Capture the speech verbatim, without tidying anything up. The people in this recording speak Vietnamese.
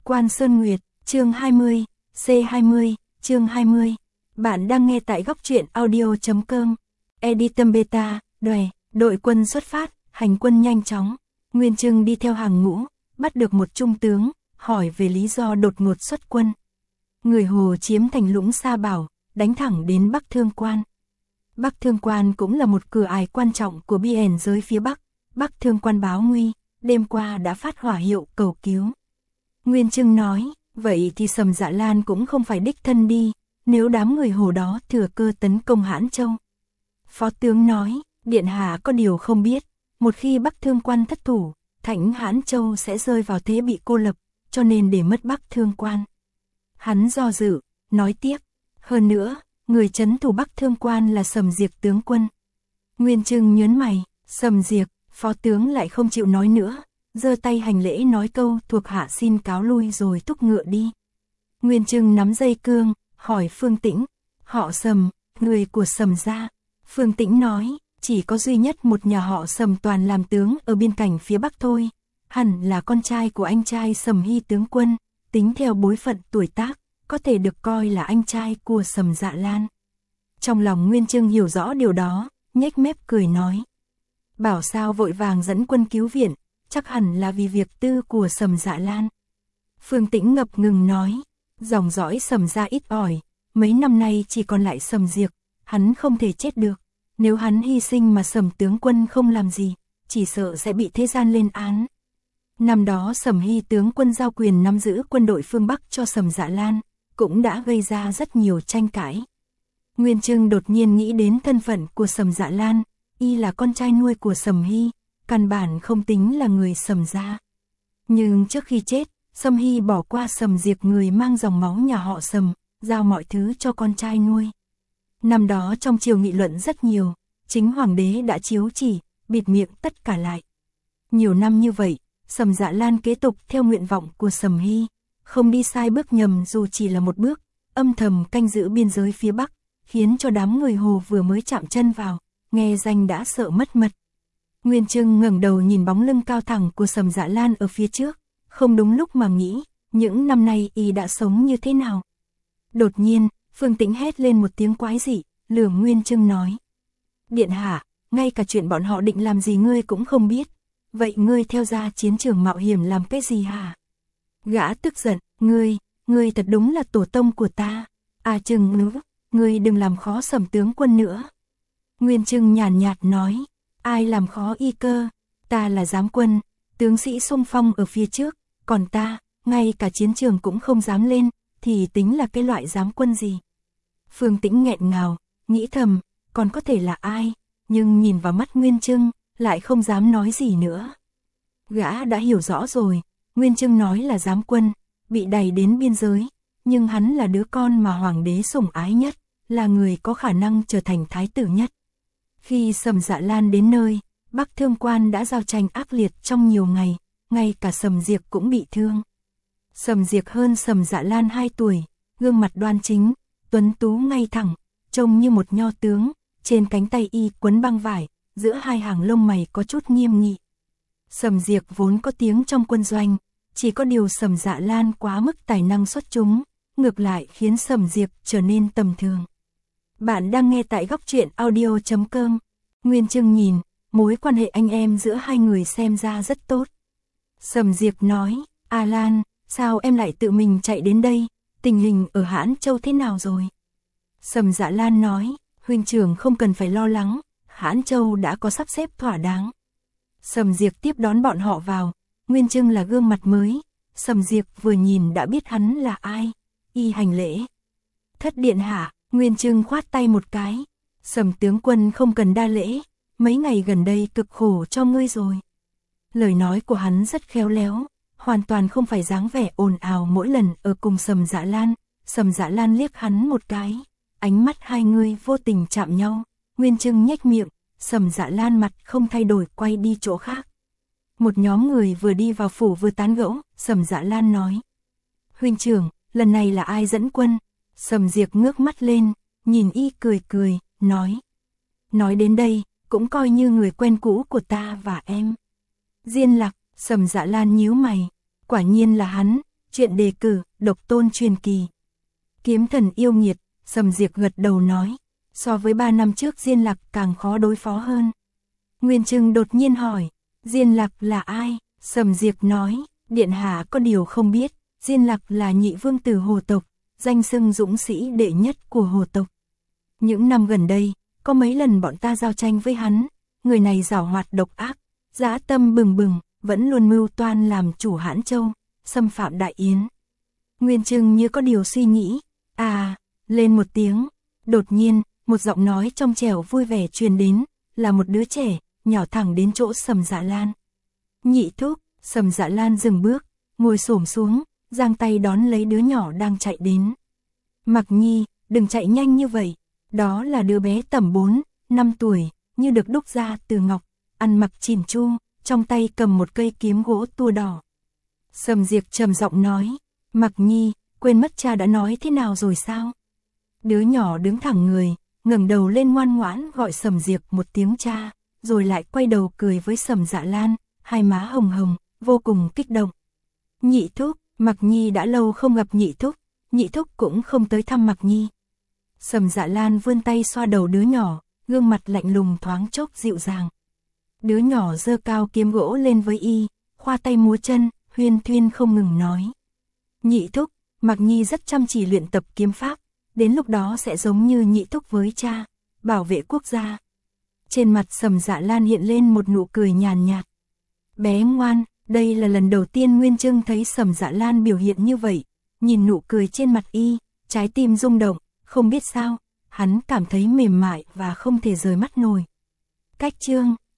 Quan Sơn Nguyệt, chương hai mươi, C hai mươi, chương hai mươi. Bạn đang nghe tại góc truyện audio chấm com. Editum Beta, đòe, đội quân xuất phát, hành quân nhanh chóng. Nguyên Trưng đi theo hàng ngũ, bắt được một trung tướng, hỏi về lý do đột ngột xuất quân. Người Hồ chiếm thành lũng Sa Bảo, đánh thẳng đến Bắc Thương Quan. Bắc Thương Quan cũng là một cửa ải quan trọng của biên giới phía Bắc. Bắc Thương Quan báo nguy, đêm qua đã phát hỏa hiệu cầu cứu. Nguyên Trưng nói, vậy thì Sầm Dạ Lan cũng không phải đích thân đi, nếu đám người Hồ đó thừa cơ tấn công Hãn Châu. Phó tướng nói, Điện Hạ có điều không biết, một khi Bắc Thương Quan thất thủ, Thảnh Hãn Châu sẽ rơi vào thế bị cô lập, cho nên để mất Bắc Thương Quan. Hắn do dự, nói tiếp, hơn nữa, người trấn thủ Bắc Thương Quan là Sầm Diệp tướng quân. Nguyên Trưng nhớn mày, Sầm Diệp, phó tướng lại không chịu nói nữa, giơ tay hành lễ nói câu thuộc hạ xin cáo lui rồi thúc ngựa đi. Nguyên Trưng nắm dây cương, hỏi Phương Tĩnh, họ Sầm, người của Sầm gia. Phương Tĩnh nói, chỉ có duy nhất một nhà họ Sầm toàn làm tướng ở biên cảnh phía Bắc thôi, hẳn là con trai của anh trai Sầm Hy tướng quân, tính theo bối phận tuổi tác, có thể được coi là anh trai của Sầm Dạ Lan. Trong lòng Nguyên Trưng hiểu rõ điều đó, nhếch mép cười nói, bảo sao vội vàng dẫn quân cứu viện, chắc hẳn là vì việc tư của Sầm Dạ Lan. Phương Tĩnh ngập ngừng nói, dòng dõi Sầm gia ít ỏi, mấy năm nay chỉ còn lại Sầm Diệp, hắn không thể chết được, nếu hắn hy sinh mà Sầm tướng quân không làm gì, chỉ sợ sẽ bị thế gian lên án. Năm đó Sầm Hy tướng quân giao quyền nắm giữ quân đội phương Bắc cho Sầm Dạ Lan, cũng đã gây ra rất nhiều tranh cãi. Nguyên Trưng đột nhiên nghĩ đến thân phận của Sầm Dạ Lan, y là con trai nuôi của Sầm Hy, căn bản không tính là người Sầm gia. Nhưng trước khi chết, Sầm Hy bỏ qua Sầm Diệp người mang dòng máu nhà họ Sầm, giao mọi thứ cho con trai nuôi. Năm đó trong triều nghị luận rất nhiều, chính hoàng đế đã chiếu chỉ, bịt miệng tất cả lại. Nhiều năm như vậy, Sầm Dạ Lan kế tục theo nguyện vọng của Sầm Hy, không đi sai bước nhầm dù chỉ là một bước, âm thầm canh giữ biên giới phía Bắc, khiến cho đám người Hồ vừa mới chạm chân vào, nghe danh đã sợ mất mật. Nguyên Trưng ngẩng đầu nhìn bóng lưng cao thẳng của Sầm Dạ Lan ở phía trước, không đúng lúc mà nghĩ, những năm nay y đã sống như thế nào. Đột nhiên, Phương Tĩnh hét lên một tiếng quái dị, lườm Nguyên Trưng nói, Điện hạ, ngay cả chuyện bọn họ định làm gì ngươi cũng không biết, vậy ngươi theo ra chiến trường mạo hiểm làm cái gì hả? Gã tức giận, ngươi, ngươi thật đúng là tổ tông của ta, à Trưng ngữ, ngươi đừng làm khó Sầm tướng quân nữa. Nguyên Trưng nhàn nhạt, nhạt nói, ai làm khó y cơ, ta là giám quân, tướng sĩ xung phong ở phía trước, còn ta, ngay cả chiến trường cũng không dám lên, thì tính là cái loại giám quân gì? Phương Tĩnh nghẹn ngào, nghĩ thầm, còn có thể là ai, nhưng nhìn vào mắt Nguyên Trưng, lại không dám nói gì nữa. Gã đã hiểu rõ rồi, Nguyên Trưng nói là giám quân, bị đày đến biên giới, nhưng hắn là đứa con mà hoàng đế sủng ái nhất, là người có khả năng trở thành thái tử nhất. Khi Sầm Dạ Lan đến nơi, Bắc Thương Quan đã giao tranh ác liệt trong nhiều ngày, ngay cả Sầm Diệp cũng bị thương. Sầm Diệp hơn Sầm Dạ Lan hai tuổi, gương mặt đoan chính, tuấn tú ngay thẳng, trông như một nho tướng, trên cánh tay y quấn băng vải, giữa hai hàng lông mày có chút nghiêm nghị. Sầm Diệp vốn có tiếng trong quân doanh, chỉ có điều Sầm Dạ Lan quá mức tài năng xuất chúng, ngược lại khiến Sầm Diệp trở nên tầm thường. Bạn đang nghe tại góc truyện audio chấm com. Nguyên Trưng nhìn, mối quan hệ anh em giữa hai người xem ra rất tốt. Sầm Diệp nói, A Lan, sao em lại tự mình chạy đến đây, tình hình ở Hãn Châu thế nào rồi? Sầm Dạ Lan nói, huynh trưởng không cần phải lo lắng, Hãn Châu đã có sắp xếp thỏa đáng. Sầm Diệp tiếp đón bọn họ vào, Nguyên Trưng là gương mặt mới, Sầm Diệp vừa nhìn đã biết hắn là ai, y hành lễ. Thất điện hạ, Nguyên Trưng khoát tay một cái, Sầm tướng quân không cần đa lễ, mấy ngày gần đây cực khổ cho ngươi rồi. Lời nói của hắn rất khéo léo, hoàn toàn không phải dáng vẻ ồn ào mỗi lần ở cùng Sầm Dạ Lan. Sầm Dạ Lan liếc hắn một cái, ánh mắt hai người vô tình chạm nhau, Nguyên Trưng nhếch miệng, Sầm Dạ Lan mặt không thay đổi quay đi chỗ khác. Một nhóm người vừa đi vào phủ vừa tán gẫu, Sầm Dạ Lan nói, huynh trưởng, lần này là ai dẫn quân? Sầm Diệp ngước mắt lên, nhìn y cười cười, nói, nói đến đây, cũng coi như người quen cũ của ta và em. Diên Lạc, Sầm Dạ Lan nhíu mày, quả nhiên là hắn, Chuyện đề cử, độc tôn truyền kỳ. Kiếm thần yêu nghiệt, Sầm Diệp gật đầu nói. So với ba năm trước Diên Lạc càng khó đối phó hơn. Nguyên Trưng đột nhiên hỏi, Diên Lạc là ai? Sầm Diệp nói, điện hạ có điều không biết, Diên Lạc là nhị vương tử Hồ tộc, danh xưng dũng sĩ đệ nhất của Hồ tộc. Những năm gần đây, có mấy lần bọn ta giao tranh với hắn, người này giảo hoạt độc ác, dã tâm bừng bừng, vẫn luôn mưu toan làm chủ Hãn Châu, xâm phạm Đại Yến. Nguyên Trưng như có điều suy nghĩ, à, lên một tiếng, đột nhiên, một giọng nói trong trẻo vui vẻ truyền đến, là một đứa trẻ, nhỏ thẳng đến chỗ Sầm Dạ Lan. Nhị thúc, Sầm Dạ Lan dừng bước, ngồi xổm xuống, giang tay đón lấy đứa nhỏ đang chạy đến. Mặc Nhi, đừng chạy nhanh như vậy, đó là đứa bé tầm bốn, năm tuổi, như được đúc ra từ ngọc, ăn mặc chỉn chu, trong tay cầm một cây kiếm gỗ tua đỏ. Sầm Diệp trầm giọng nói, Mặc Nhi, quên mất cha đã nói thế nào rồi sao? Đứa nhỏ đứng thẳng người, ngẩng đầu lên ngoan ngoãn gọi Sầm Diệp một tiếng cha, rồi lại quay đầu cười với Sầm Dạ Lan, hai má hồng hồng, vô cùng kích động. Nhị thúc, Mặc Nhi đã lâu không gặp nhị thúc, nhị thúc cũng không tới thăm Mặc Nhi. Sầm Dạ Lan vươn tay xoa đầu đứa nhỏ, gương mặt lạnh lùng thoáng chốc dịu dàng. Đứa nhỏ giơ cao kiếm gỗ lên với y, khoa tay múa chân, huyên thuyên không ngừng nói. Nhị thúc, Mặc Nhi rất chăm chỉ luyện tập kiếm pháp, đến lúc đó sẽ giống như nhị thúc với cha, bảo vệ quốc gia. Trên mặt Sầm Dạ Lan hiện lên một nụ cười nhàn nhạt. Bé ngoan, đây là lần đầu tiên Nguyên Trưng thấy Sầm Dạ Lan biểu hiện như vậy, nhìn nụ cười trên mặt y, trái tim rung động, không biết sao, hắn cảm thấy mềm mại và không thể rời mắt nổi. Cách chương